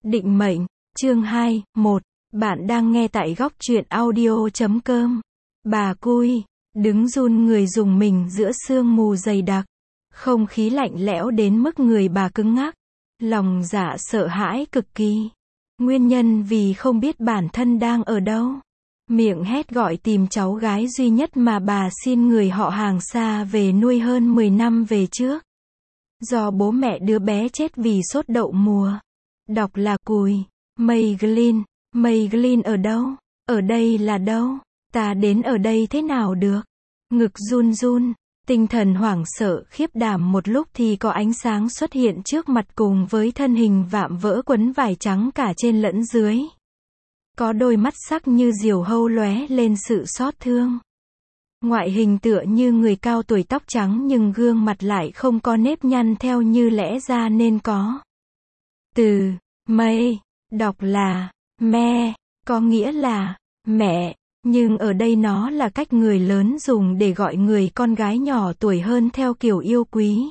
Định mệnh, chương 2, 1. Bạn đang nghe tại góc truyện audio.com. Bà Cui, đứng run người rùng mình giữa sương mù dày đặc. Không khí lạnh lẽo đến mức người bà cứng ngắc. Lòng dạ sợ hãi cực kỳ. Nguyên nhân vì không biết bản thân đang ở đâu. Miệng hét gọi tìm cháu gái duy nhất mà bà xin người họ hàng xa về nuôi hơn 10 năm về trước. Do bố mẹ đứa bé chết vì sốt đậu mùa. Đọc là Cùi. Mây Glyn ở đâu? Ở đây là đâu? Ta đến ở đây thế nào được? Ngực run run, tinh thần hoảng sợ khiếp đảm một lúc thì có ánh sáng xuất hiện trước mặt cùng với thân hình vạm vỡ quấn vải trắng cả trên lẫn dưới. Có đôi mắt sắc như diều hâu lóe lên sự xót thương. Ngoại hình tựa như người cao tuổi tóc trắng nhưng gương mặt lại không có nếp nhăn theo như lẽ ra nên có. Từ mây, đọc là me, có nghĩa là mẹ, nhưng ở đây nó là cách người lớn dùng để gọi người con gái nhỏ tuổi hơn theo kiểu yêu quý.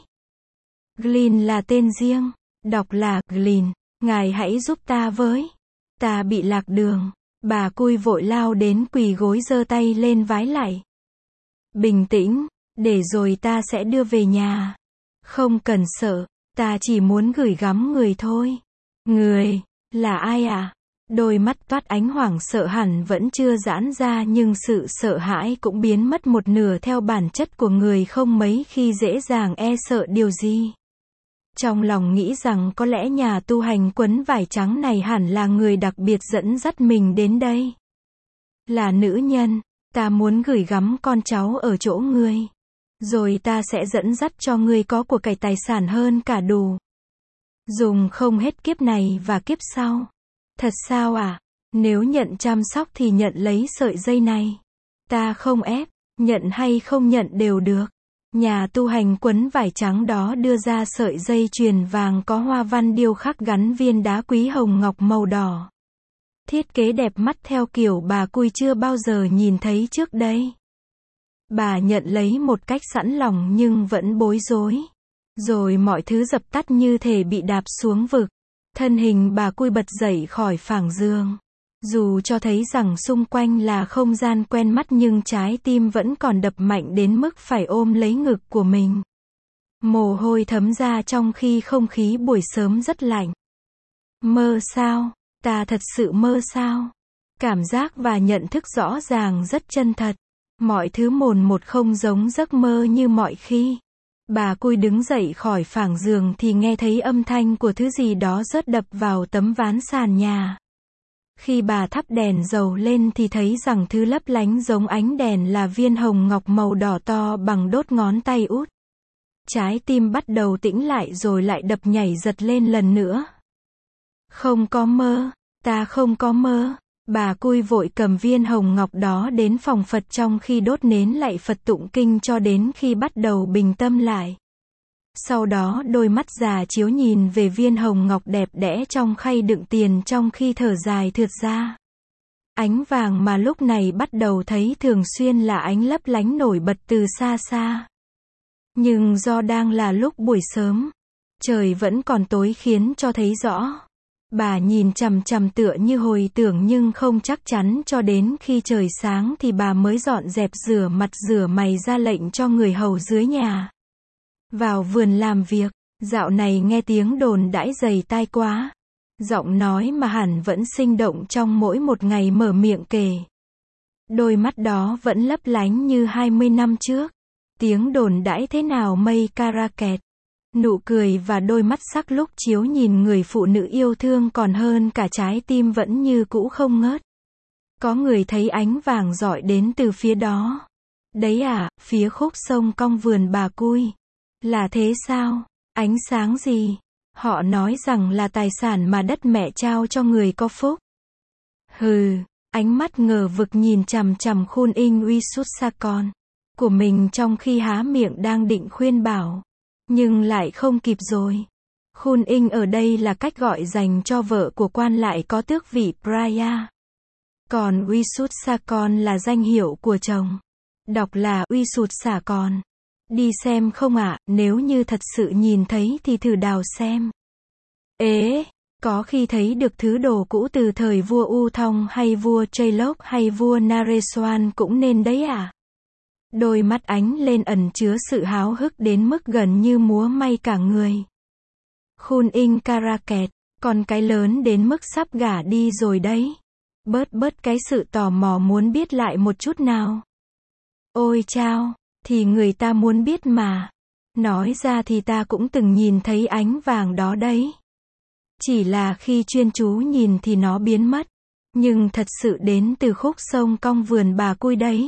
Glyn là tên riêng, đọc là Glyn, ngài hãy giúp ta với. Ta bị lạc đường. Bà Cui vội lao đến quỳ gối giơ tay lên vái lạy. Bình tĩnh, để rồi ta sẽ đưa về nhà. Không cần sợ, ta chỉ muốn gửi gắm người thôi. Người, là ai ạ? Đôi mắt toát ánh hoảng sợ hẳn vẫn chưa giãn ra nhưng sự sợ hãi cũng biến mất một nửa theo bản chất của người không mấy khi dễ dàng e sợ điều gì. Trong lòng nghĩ rằng có lẽ nhà tu hành quấn vải trắng này hẳn là người đặc biệt dẫn dắt mình đến đây. Là nữ nhân, ta muốn gửi gắm con cháu ở chỗ ngươi. Rồi ta sẽ dẫn dắt cho ngươi có của cải tài sản hơn cả đủ. Dùng không hết kiếp này và kiếp sau. Thật sao à? Nếu nhận chăm sóc thì nhận lấy sợi dây này. Ta không ép, nhận hay không nhận đều được. Nhà tu hành quấn vải trắng đó đưa ra sợi dây chuyền vàng có hoa văn điêu khắc gắn viên đá quý hồng ngọc màu đỏ. Thiết kế đẹp mắt theo kiểu bà Cui chưa bao giờ nhìn thấy trước đây. Bà nhận lấy một cách sẵn lòng nhưng vẫn bối rối. Rồi mọi thứ dập tắt như thể bị đạp xuống vực. Thân hình bà Cui bật dậy khỏi phẳng giường. Dù cho thấy rằng xung quanh là không gian quen mắt nhưng trái tim vẫn còn đập mạnh đến mức phải ôm lấy ngực của mình. Mồ hôi thấm ra trong khi không khí buổi sớm rất lạnh. Mơ sao? Ta thật sự mơ sao? Cảm giác và nhận thức rõ ràng rất chân thật. Mọi thứ mồn một không giống giấc mơ như mọi khi. Bà Cui đứng dậy khỏi phẳng giường thì nghe thấy âm thanh của thứ gì đó rớt đập vào tấm ván sàn nhà. Khi bà thắp đèn dầu lên thì thấy rằng thứ lấp lánh giống ánh đèn là viên hồng ngọc màu đỏ to bằng đốt ngón tay út. Trái tim bắt đầu tĩnh lại rồi lại đập nhảy giật lên lần nữa. Không có mơ, ta không có mơ. Bà Cui vội cầm viên hồng ngọc đó đến phòng Phật trong khi đốt nến lạy Phật tụng kinh cho đến khi bắt đầu bình tâm lại. Sau đó đôi mắt già chiếu nhìn về viên hồng ngọc đẹp đẽ trong khay đựng tiền trong khi thở dài thượt ra. Ánh vàng mà lúc này bắt đầu thấy thường xuyên là ánh lấp lánh nổi bật từ xa xa. Nhưng do đang là lúc buổi sớm, trời vẫn còn tối khiến cho thấy rõ. Bà nhìn chằm chằm tựa như hồi tưởng nhưng không chắc chắn cho đến khi trời sáng thì bà mới dọn dẹp rửa mặt rửa mày ra lệnh cho người hầu dưới nhà. Vào vườn làm việc, dạo này nghe tiếng đồn đãi dày tai quá. Giọng nói mà hẳn vẫn sinh động trong mỗi một ngày mở miệng kể. Đôi mắt đó vẫn lấp lánh như 20 năm trước. Tiếng đồn đãi thế nào mây Caracat. Nụ cười và đôi mắt sắc lúc chiếu nhìn người phụ nữ yêu thương còn hơn cả trái tim vẫn như cũ không ngớt. Có người thấy ánh vàng rọi đến từ phía đó. Đấy à, phía khúc sông cong vườn bà Cui. Là thế sao? Ánh sáng gì? Họ nói rằng là tài sản mà đất mẹ trao cho người có phúc. Hừ, ánh mắt ngờ vực nhìn chằm chằm Khun In Wisut-sakon của mình trong khi há miệng đang định khuyên bảo. Nhưng lại không kịp rồi. Khun In ở đây là cách gọi dành cho vợ của quan lại có tước vị Praya. Còn Wisut-sakon là danh hiệu của chồng. Đọc là Wisut-sakon. Đi xem không ạ, nếu như thật sự nhìn thấy thì thử đào xem. Ế, Có khi thấy được thứ đồ cũ từ thời vua U Thong hay vua Traylok hay vua Naresuan cũng nên đấy à? Đôi mắt ánh lên ẩn chứa sự háo hức đến mức gần như múa may cả người. Khun In Karaket, con cái lớn đến mức sắp gả đi rồi đấy. Bớt cái sự tò mò muốn biết lại một chút nào. Ôi chao, thì người ta muốn biết mà. Nói ra thì ta cũng từng nhìn thấy ánh vàng đó đấy. Chỉ là khi chuyên chú nhìn thì nó biến mất. Nhưng thật sự đến từ khúc sông cong vườn bà cui đấy.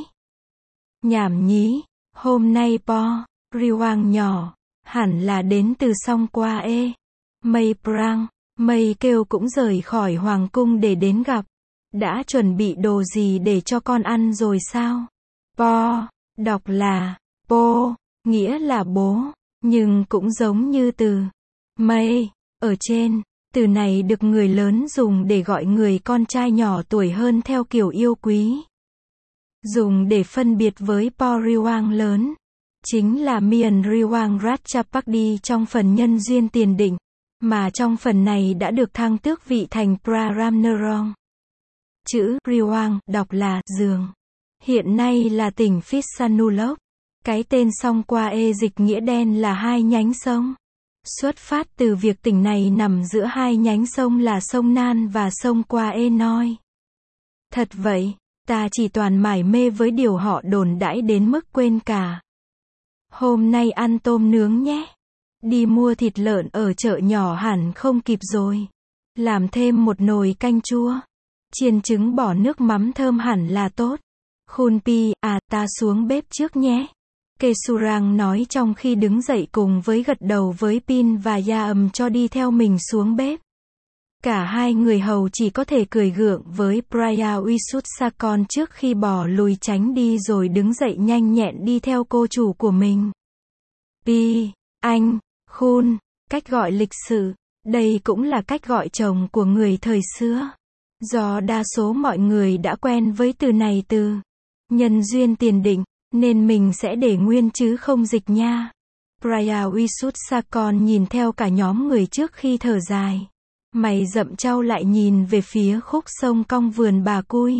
Nhảm nhí, hôm nay Po, Riwang nhỏ, hẳn là đến từ sông qua ê. Mây Prang, Mây kêu cũng rời khỏi hoàng cung để đến gặp. Đã chuẩn bị đồ gì để cho con ăn rồi sao? Po, đọc là Po, nghĩa là bố, nhưng cũng giống như từ Mây, ở trên. Từ này được người lớn dùng để gọi người con trai nhỏ tuổi hơn theo kiểu yêu quý. Dùng để phân biệt với Po Riwang lớn. Chính là Mian Riwang Ratchapakdi trong phần nhân duyên tiền định. Mà trong phần này đã được thăng tước vị thành Praramnerong. Chữ Riwang đọc là giường. Hiện nay là tỉnh Phitsanulok. Cái tên sông qua ê dịch nghĩa đen là hai nhánh sông. Xuất phát từ việc tỉnh này nằm giữa hai nhánh sông là sông Nan và sông qua ê Noi. Thật vậy, ta chỉ toàn mải mê với điều họ đồn đãi đến mức quên cả. Hôm nay ăn tôm nướng nhé. Đi mua thịt lợn ở chợ nhỏ hẳn không kịp rồi. Làm thêm một nồi canh chua. Chiên trứng bỏ nước mắm thơm hẳn là tốt. Khun Pi, ta xuống bếp trước nhé. Kesurang nói trong khi đứng dậy cùng với gật đầu với Pin và Yaam cho đi theo mình xuống bếp. Cả hai người hầu chỉ có thể cười gượng với Praya Wisutsakon trước khi bỏ lùi tránh đi rồi đứng dậy nhanh nhẹn đi theo cô chủ của mình. Pi, anh, Khun, cách gọi lịch sự, đây cũng là cách gọi chồng của người thời xưa. Do đa số mọi người đã quen với từ này từ nhân duyên tiền định, nên mình sẽ để nguyên chứ không dịch nha. Praya Wisutsakon nhìn theo cả nhóm người trước khi thở dài. Mày rậm trao lại nhìn về phía khúc sông cong vườn bà cui.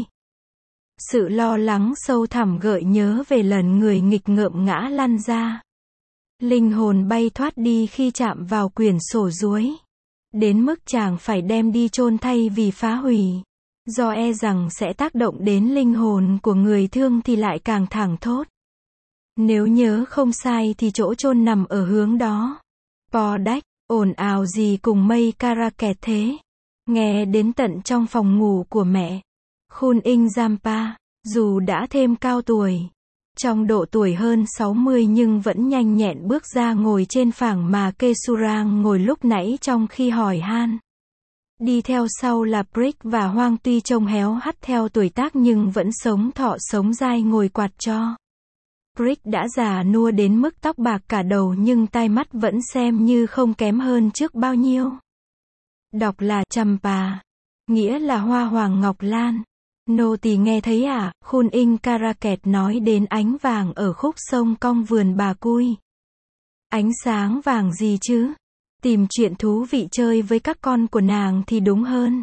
Sự lo lắng sâu thẳm gợi nhớ về lần người nghịch ngợm ngã lăn ra. Linh hồn bay thoát đi khi chạm vào quyển sổ ruối. Đến mức chàng phải đem đi chôn thay vì phá hủy. Do e rằng sẽ tác động đến linh hồn của người thương thì lại càng thảng thốt. Nếu nhớ không sai thì chỗ chôn nằm ở hướng đó. Po đách, ồn ào gì cùng Mây Karaket thế? Nghe đến tận trong phòng ngủ của mẹ. Khun In Jampa, dù đã thêm cao tuổi, trong độ tuổi hơn 60 nhưng vẫn nhanh nhẹn bước ra ngồi trên phẳng mà Kesurang ngồi lúc nãy trong khi hỏi han. Đi theo sau là Brick và Hoang tuy trông héo hắt theo tuổi tác nhưng vẫn sống thọ sống dai ngồi quạt cho. Brick đã già nua đến mức tóc bạc cả đầu nhưng tai mắt vẫn xem như không kém hơn trước bao nhiêu. Đọc là Champa, nghĩa là hoa hoàng ngọc lan. Nô tỳ nghe thấy à, Khun In Karaket nói đến ánh vàng ở khúc sông cong vườn bà cui. Ánh sáng vàng gì chứ? Tìm chuyện thú vị chơi với các con của nàng thì đúng hơn.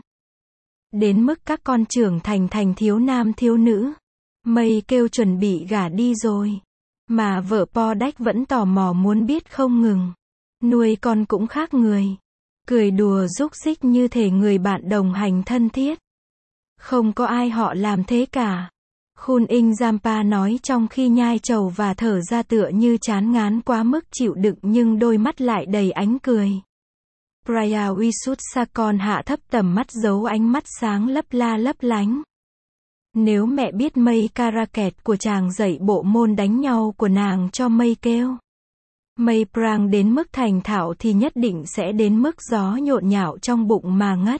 Đến mức các con trưởng thành thiếu nam thiếu nữ. Mây kêu chuẩn bị gả đi rồi. Mà vợ Po Đách vẫn tò mò muốn biết không ngừng. Nuôi con cũng khác người. Cười đùa rúc rích như thể người bạn đồng hành thân thiết. Không có ai họ làm thế cả. Khun In Jampa nói trong khi nhai trầu và thở ra tựa như chán ngán quá mức chịu đựng nhưng đôi mắt lại đầy ánh cười. Praya Wisutsakon hạ thấp tầm mắt giấu ánh mắt sáng lấp lánh. Nếu mẹ biết Mây Karaket của chàng dạy bộ môn đánh nhau của nàng cho Mây kêu. Mây Prang đến mức thành thạo thì nhất định sẽ đến mức gió nhộn nhạo trong bụng mà ngất.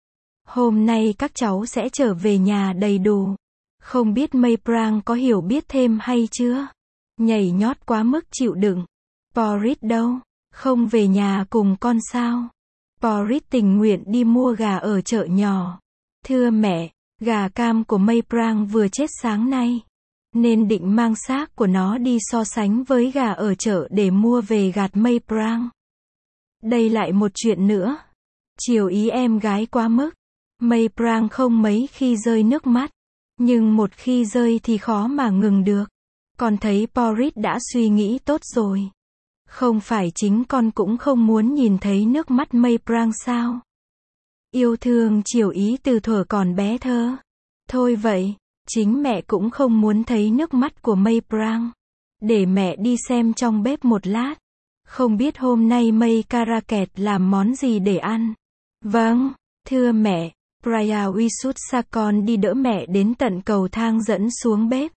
Hôm nay các cháu sẽ trở về nhà đầy đủ. Không biết Mây Prang có hiểu biết thêm hay chưa? Nhảy nhót quá mức chịu đựng. Porit đâu? Không về nhà cùng con sao? Porit tình nguyện đi mua gà ở chợ nhỏ. Thưa mẹ, gà cam của Mây Prang vừa chết sáng nay. Nên định mang xác của nó đi so sánh với gà ở chợ để mua về gạt Mây Prang. Đây lại một chuyện nữa. chiều ý em gái quá mức. Mây Prang không mấy khi rơi nước mắt, nhưng một khi rơi thì khó mà ngừng được. Con thấy Boris đã suy nghĩ tốt rồi. Không phải chính con cũng không muốn nhìn thấy nước mắt Mây Prang sao? Yêu thương chiều ý từ thuở còn bé thơ. Thôi vậy, chính mẹ cũng không muốn thấy nước mắt của Mây Prang. Để mẹ đi xem trong bếp một lát. Không biết hôm nay Mây Caracat làm món gì để ăn? Vâng, thưa mẹ. Praya Visutsakon đi đỡ mẹ đến tận cầu thang dẫn xuống bếp.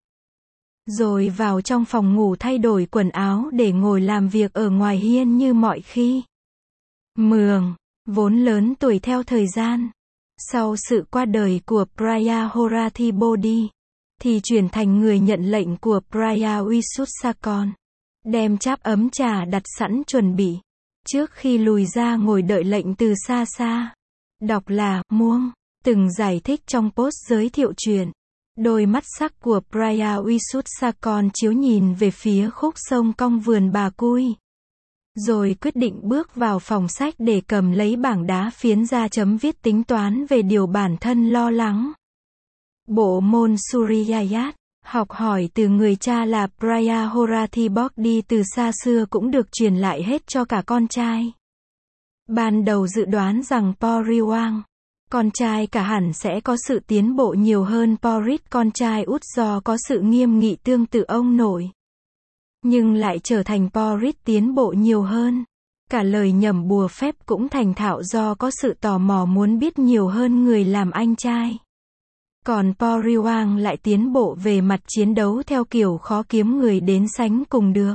Rồi vào trong phòng ngủ thay đổi quần áo để ngồi làm việc ở ngoài hiên như mọi khi. Mường, vốn lớn tuổi theo thời gian. Sau sự qua đời của Praya Horathibodi, thì chuyển thành người nhận lệnh của Praya Visutsakon. Đem cháp ấm trà đặt sẵn chuẩn bị. Trước khi lùi ra ngồi đợi lệnh từ xa xa. Đọc là, muông, từng giải thích trong post giới thiệu chuyện. Đôi mắt sắc của Praya Visutsakon chiếu nhìn về phía khúc sông cong vườn bà Cui. Rồi quyết định bước vào phòng sách để cầm lấy bảng đá phiến ra chấm viết tính toán về điều bản thân lo lắng. Bộ môn Suriyayat, học hỏi từ người cha là Praya Horathibodi từ xa xưa cũng được truyền lại hết cho cả con trai. Ban đầu dự đoán rằng Poriwang, con trai cả hẳn sẽ có sự tiến bộ nhiều hơn Boris con trai út do có sự nghiêm nghị tương tự ông nội. Nhưng lại trở thành Boris tiến bộ nhiều hơn. Cả lời nhẩm bùa phép cũng thành thạo do có sự tò mò muốn biết nhiều hơn người làm anh trai. Còn Poriwang lại tiến bộ về mặt chiến đấu theo kiểu khó kiếm người đến sánh cùng được.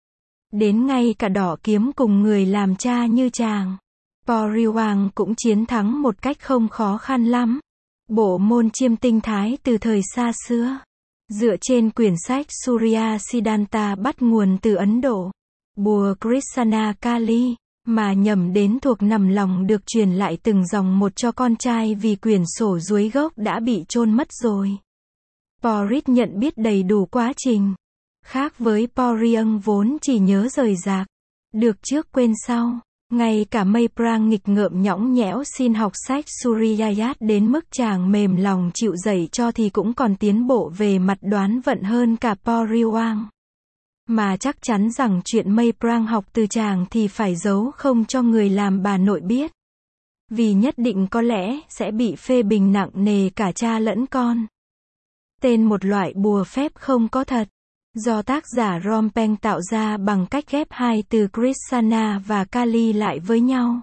Đến ngay cả đỏ kiếm cùng người làm cha như chàng. Poriwang cũng chiến thắng một cách không khó khăn lắm. Bộ môn chiêm tinh thái từ thời xa xưa. Dựa trên quyển sách Surya Siddhanta bắt nguồn từ Ấn Độ. Bùa Krishna Kali, mà nhầm đến thuộc nằm lòng được truyền lại từng dòng một cho con trai vì quyển sổ duối gốc đã bị chôn mất rồi. Boris nhận biết đầy đủ quá trình. Khác với Poriang vốn chỉ nhớ rời rạc. Được trước quên sau. Ngay cả Mây Prang nghịch ngợm nhõng nhẽo xin học sách Suriyayat đến mức chàng mềm lòng chịu dạy cho thì cũng còn tiến bộ về mặt đoán vận hơn cả Poriwang. Mà chắc chắn rằng chuyện Mây Prang học từ chàng thì phải giấu không cho người làm bà nội biết. Vì nhất định có lẽ sẽ bị phê bình nặng nề cả cha lẫn con. Tên một loại bùa phép không có thật. Do tác giả Rompeng tạo ra bằng cách ghép hai từ Krishna và Kali lại với nhau.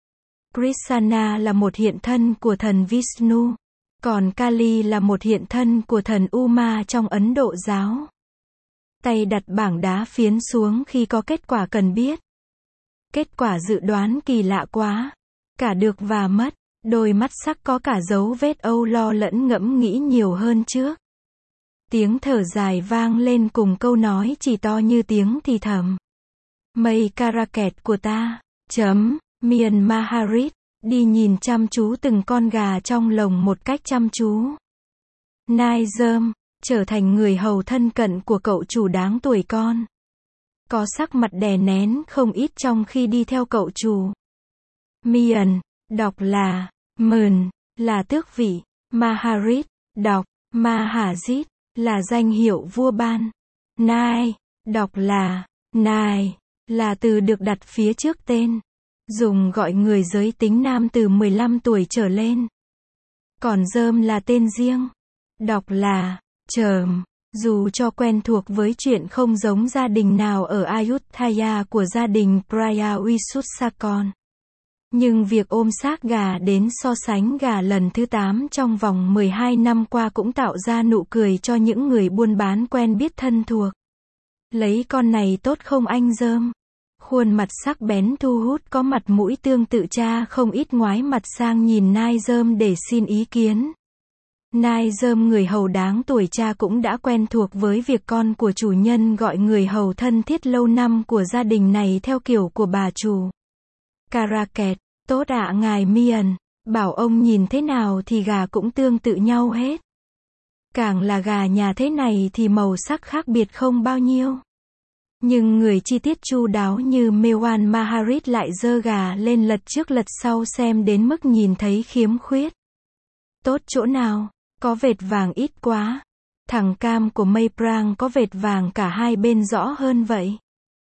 Krishna là một hiện thân của thần Vishnu, còn Kali là một hiện thân của thần Uma trong Ấn Độ giáo. Tay đặt bảng đá phiến xuống khi có kết quả cần biết. Kết quả dự đoán kỳ lạ quá. Cả được và mất. Đôi mắt sắc có cả dấu vết âu lo lẫn ngẫm nghĩ nhiều hơn trước. Tiếng thở dài vang lên cùng câu nói chỉ to như tiếng thì thầm. Mây Caracat của ta, Mian Maharit, đi nhìn chăm chú từng con gà trong lồng một cách chăm chú. Nai Dơm, trở thành người hầu thân cận của cậu chủ đáng tuổi con. Có sắc mặt đè nén không ít trong khi đi theo cậu chủ. Mian, đọc là, Mờn, là tước vị. Maharit, đọc, Mahajit, là danh hiệu vua ban. Nai, đọc là, Nai, là từ được đặt phía trước tên. Dùng gọi người giới tính nam từ 15 tuổi trở lên. Còn Dơm là tên riêng. Đọc là, Trờm. Dù cho quen thuộc với chuyện không giống gia đình nào ở Ayutthaya của gia đình Praya Visutsakon. Nhưng việc ôm xác gà đến so sánh gà lần thứ 8 trong vòng 12 năm qua cũng tạo ra nụ cười cho những người buôn bán quen biết thân thuộc. Lấy con này tốt không anh Dơm? Khuôn mặt sắc bén thu hút có mặt mũi tương tự cha không ít ngoái mặt sang nhìn Nai Dơm để xin ý kiến. Nai Dơm người hầu đáng tuổi cha cũng đã quen thuộc với việc con của chủ nhân gọi người hầu thân thiết lâu năm của gia đình này theo kiểu của bà chủ. Caracat, tốt ạ ngài Mian, bảo ông nhìn thế nào thì gà cũng tương tự nhau hết. Càng là gà nhà thế này thì màu sắc khác biệt không bao nhiêu. Nhưng người chi tiết chu đáo như Mewaan Maharit lại giơ gà lên lật trước lật sau xem đến mức nhìn thấy khiếm khuyết. Tốt chỗ nào? Có vệt vàng ít quá. Thằng cam của Mây Prang có vệt vàng cả hai bên rõ hơn vậy.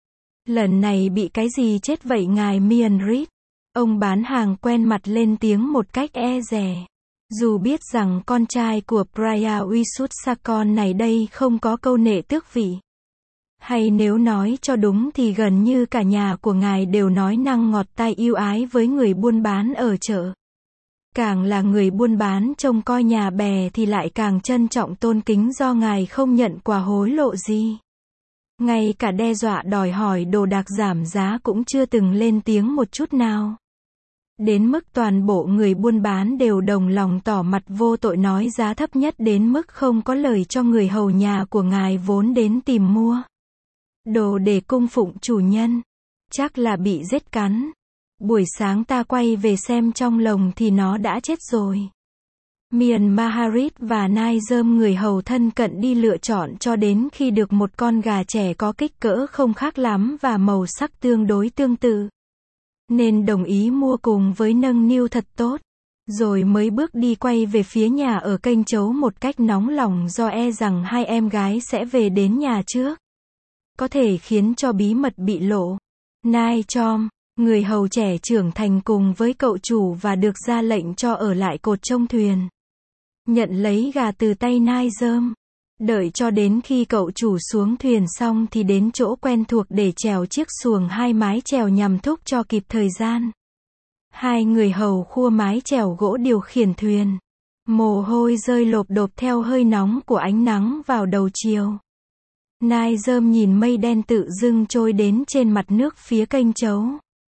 Lần này bị cái gì chết vậy ngài Mian Reed? Ông bán hàng quen mặt lên tiếng một cách e dè. Dù biết rằng con trai của Praya Wisutsakon này đây không có câu nệ tước vị. Hay nếu nói cho đúng thì gần như cả nhà của ngài đều nói năng ngọt tai yêu ái với người buôn bán ở chợ. Càng là người buôn bán trông coi nhà bè thì lại càng trân trọng tôn kính do ngài không nhận quà hối lộ gì. Ngay cả đe dọa đòi hỏi đồ đạc giảm giá cũng chưa từng lên tiếng một chút nào. Đến mức toàn bộ người buôn bán đều đồng lòng tỏ mặt vô tội nói giá thấp nhất đến mức không có lời cho người hầu nhà của ngài vốn đến tìm mua đồ để cung phụng chủ nhân. Chắc là bị rết cắn. Buổi sáng ta quay về xem trong lồng thì nó đã chết rồi. Mian Maharit và Nai Dơm người hầu thân cận đi lựa chọn cho đến khi được một con gà trẻ có kích cỡ không khác lắm và màu sắc tương đối tương tự. Nên đồng ý mua cùng với nâng niu thật tốt. Rồi mới bước đi quay về phía nhà ở kênh Chấu một cách nóng lòng do e rằng hai em gái sẽ về đến nhà trước. Có thể khiến cho bí mật bị lộ. Nai Chom, người hầu trẻ trưởng thành cùng với cậu chủ và được ra lệnh cho ở lại cột trông thuyền. Nhận lấy gà từ tay Nai Dơm. Đợi cho đến khi cậu chủ xuống thuyền xong thì đến chỗ quen thuộc để chèo chiếc xuồng hai mái chèo nhằm thúc cho kịp thời gian. Hai người hầu khua mái chèo gỗ điều khiển thuyền. Mồ hôi rơi lộp độp theo hơi nóng của ánh nắng vào đầu chiều. Nai Dơm nhìn mây đen tự dưng trôi đến trên mặt nước phía kênh Chấu.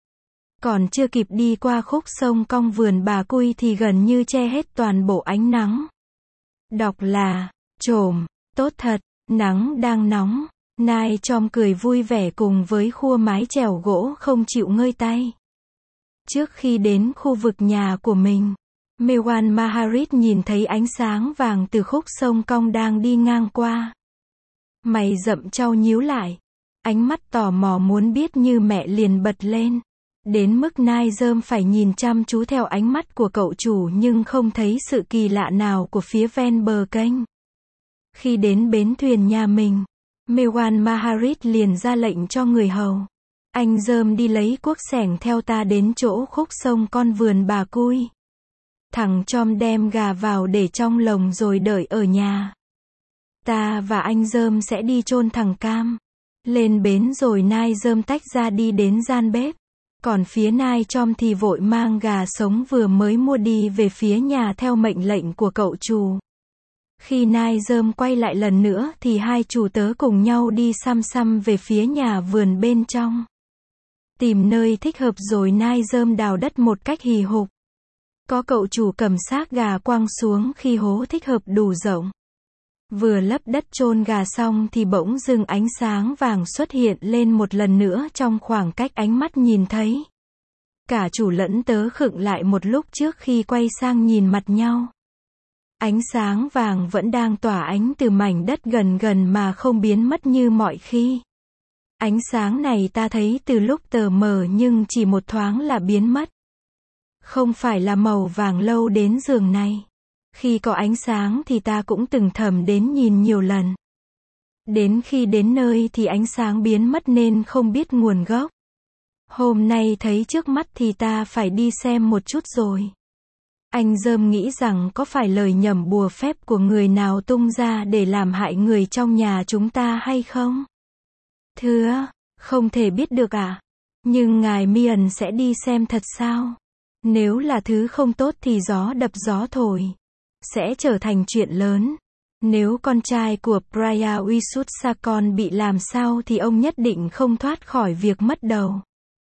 Còn chưa kịp đi qua khúc sông cong vườn bà Cui thì gần như che hết toàn bộ ánh nắng. Đọc là, trồm, tốt thật, nắng đang nóng. Nai Chom cười vui vẻ cùng với khua mái chèo gỗ không chịu ngơi tay. Trước khi đến khu vực nhà của mình, Mewaan Maharit nhìn thấy ánh sáng vàng từ khúc sông cong đang đi ngang qua. Mày rậm chau nhíu lại. Ánh mắt tò mò muốn biết như mẹ liền bật lên. Đến mức Nai Dơm phải nhìn chăm chú theo ánh mắt của cậu chủ nhưng không thấy sự kỳ lạ nào của phía ven bờ kênh. Khi đến bến thuyền nhà mình, Mewaan Maharit liền ra lệnh cho người hầu. Anh Dơm đi lấy cuốc xẻng theo ta đến chỗ khúc sông con vườn bà Cui. Thằng Chom đem gà vào để trong lồng rồi đợi ở nhà. Ta và anh Dơm sẽ đi chôn thằng Cam. Lên bến rồi Nai Dơm tách ra đi đến gian bếp. Còn phía Nai Chom thì vội mang gà sống vừa mới mua đi về phía nhà theo mệnh lệnh của cậu chủ. Khi Nai Dơm quay lại lần nữa thì hai chủ tớ cùng nhau đi xăm xăm về phía nhà vườn bên trong. Tìm nơi thích hợp rồi Nai Dơm đào đất một cách hì hục. Có cậu chủ cầm xác gà quăng xuống khi hố thích hợp đủ rộng. Vừa lấp đất chôn gà xong thì bỗng dưng ánh sáng vàng xuất hiện lên một lần nữa trong khoảng cách ánh mắt nhìn thấy. Cả chủ lẫn tớ khựng lại một lúc trước khi quay sang nhìn mặt nhau. Ánh sáng vàng vẫn đang tỏa ánh từ mảnh đất gần gần mà không biến mất như mọi khi. Ánh sáng này ta thấy từ lúc tờ mờ nhưng chỉ một thoáng là biến mất. Không phải là màu vàng lâu đến giường này. Khi có ánh sáng thì ta cũng từng thầm đến nhìn nhiều lần. Đến khi đến nơi thì ánh sáng biến mất nên không biết nguồn gốc. Hôm nay thấy trước mắt thì ta phải đi xem một chút rồi. Anh Dơm nghĩ rằng có phải lời nhẩm bùa phép của người nào tung ra để làm hại người trong nhà chúng ta hay không? Thưa, không thể biết được à? Nhưng ngài Mian sẽ đi xem thật sao? Nếu là thứ không tốt thì gió đập gió thổi. Sẽ trở thành chuyện lớn. Nếu con trai của Praya Wisutsakon bị làm sao thì ông nhất định không thoát khỏi việc mất đầu.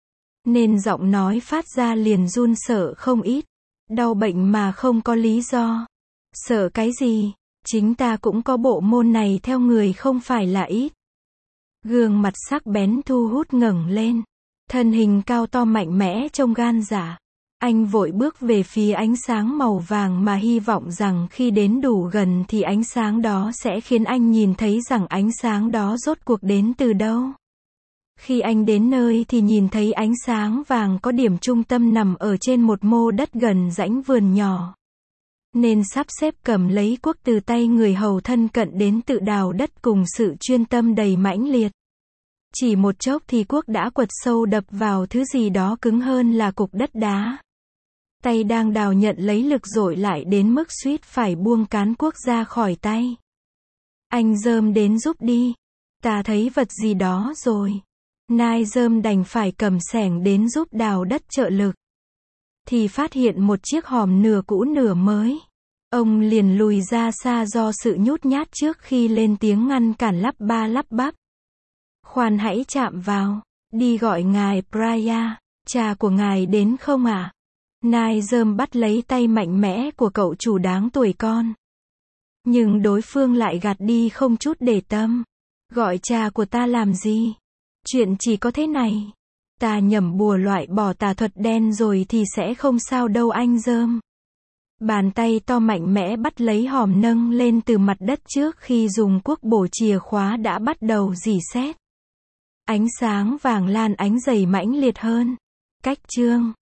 Nên giọng nói phát ra liền run sợ không ít. Đau bệnh mà không có lý do. Sợ cái gì? Chính ta cũng có bộ môn này theo người không phải là ít. Gương mặt sắc bén thu hút ngẩng lên. Thân hình cao to mạnh mẽ trông gan dạ. Anh vội bước về phía ánh sáng màu vàng mà hy vọng rằng khi đến đủ gần thì ánh sáng đó sẽ khiến anh nhìn thấy rằng ánh sáng đó rốt cuộc đến từ đâu. Khi anh đến nơi thì nhìn thấy ánh sáng vàng có điểm trung tâm nằm ở trên một mô đất gần rãnh vườn nhỏ. Nên sắp xếp cầm lấy cuốc từ tay người hầu thân cận đến tự đào đất cùng sự chuyên tâm đầy mãnh liệt. Chỉ một chốc thì cuốc đã quật sâu đập vào thứ gì đó cứng hơn là cục đất đá. Tay đang đào nhận lấy lực dội lại đến mức suýt phải buông cán cuốc ra khỏi tay. Anh Rơm đến giúp đi. Ta thấy vật gì đó rồi. Nai Rơm đành phải cầm xẻng đến giúp đào đất trợ lực. Thì phát hiện một chiếc hòm nửa cũ nửa mới. Ông liền lùi ra xa do sự nhút nhát trước khi lên tiếng ngăn cản lắp ba lắp bắp. Khoan hãy chạm vào. Đi gọi ngài Praya. Cha của ngài đến không ạ? Nai Rơm bắt lấy tay mạnh mẽ của cậu chủ đáng tuổi con. Nhưng đối phương lại gạt đi không chút để tâm. Gọi cha của ta làm gì? Chuyện chỉ có thế này. Ta nhẩm bùa loại bỏ tà thuật đen rồi thì sẽ không sao đâu anh Rơm. Bàn tay to mạnh mẽ bắt lấy hòm nâng lên từ mặt đất trước khi dùng cuốc bổ chìa khóa đã bắt đầu rỉ sét. Ánh sáng vàng lan ánh dày mãnh liệt hơn. Cách chương